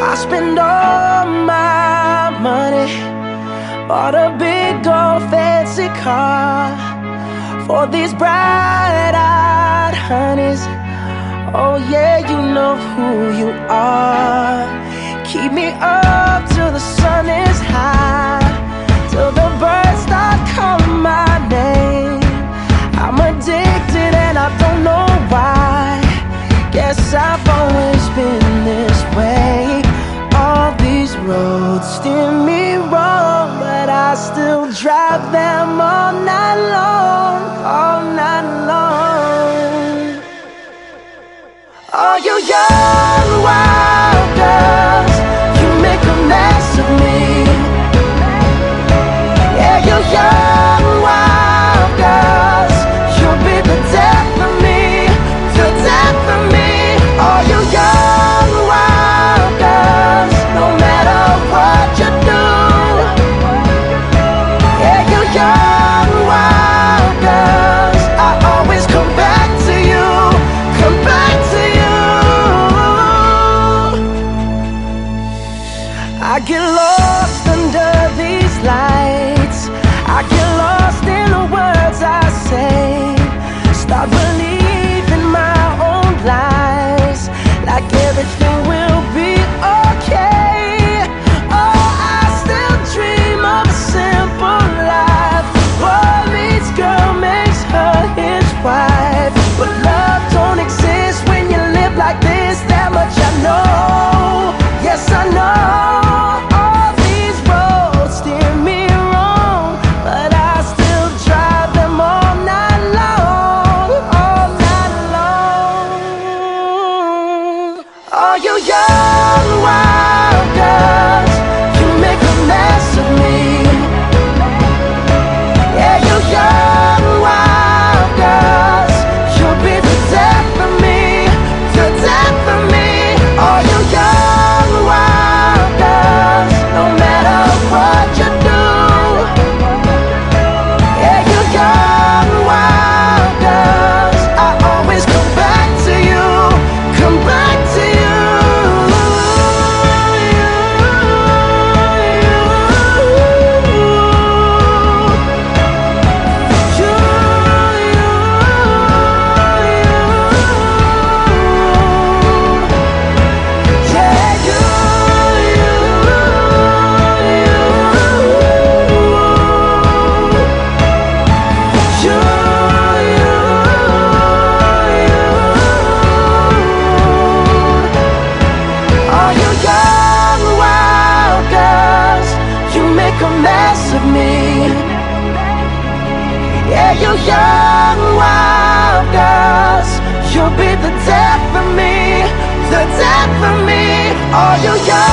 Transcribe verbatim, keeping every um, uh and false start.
I spend all my money, bought a big old fancy car for these bright-eyed honeys. Oh yeah, you know who you are. Keep me up till the sun is high, till the birds start calling my name. I'm addicted and I don't know why. Guess I've always been this way. All these roads steer me wrong, but I still drive them all night long, all night long. Are you young, wild girls? You make a mess of me. Yeah, you're young, wild girls. You'll be the death of me, the death of me. Are you young, wild girls? No matter what you do. Yeah, you're young, wild girls. I always come back to you, come back to you. I get lost under these lights, I get lost in the words I say. Start believing my own lies, like everything will be okay. Oh, I still dream of a simple life. Boy meets girl, makes her his wife. But love don't exist when you live like this, that much I know. Yes, I know. All these roads steer me wrong, but I still drive them all night long, all night long. Are you young, wild girls? You make a mess of me. Yeah, you're young, wild girls. You'll be the death of me, the death of me. Are you young, wild girls? No matter what you do. Yeah, you're young, wild girls. I always come back to you, come back to you. Yeah, you're young, wild girls. You'll be the death of me, the death of me. Are you young?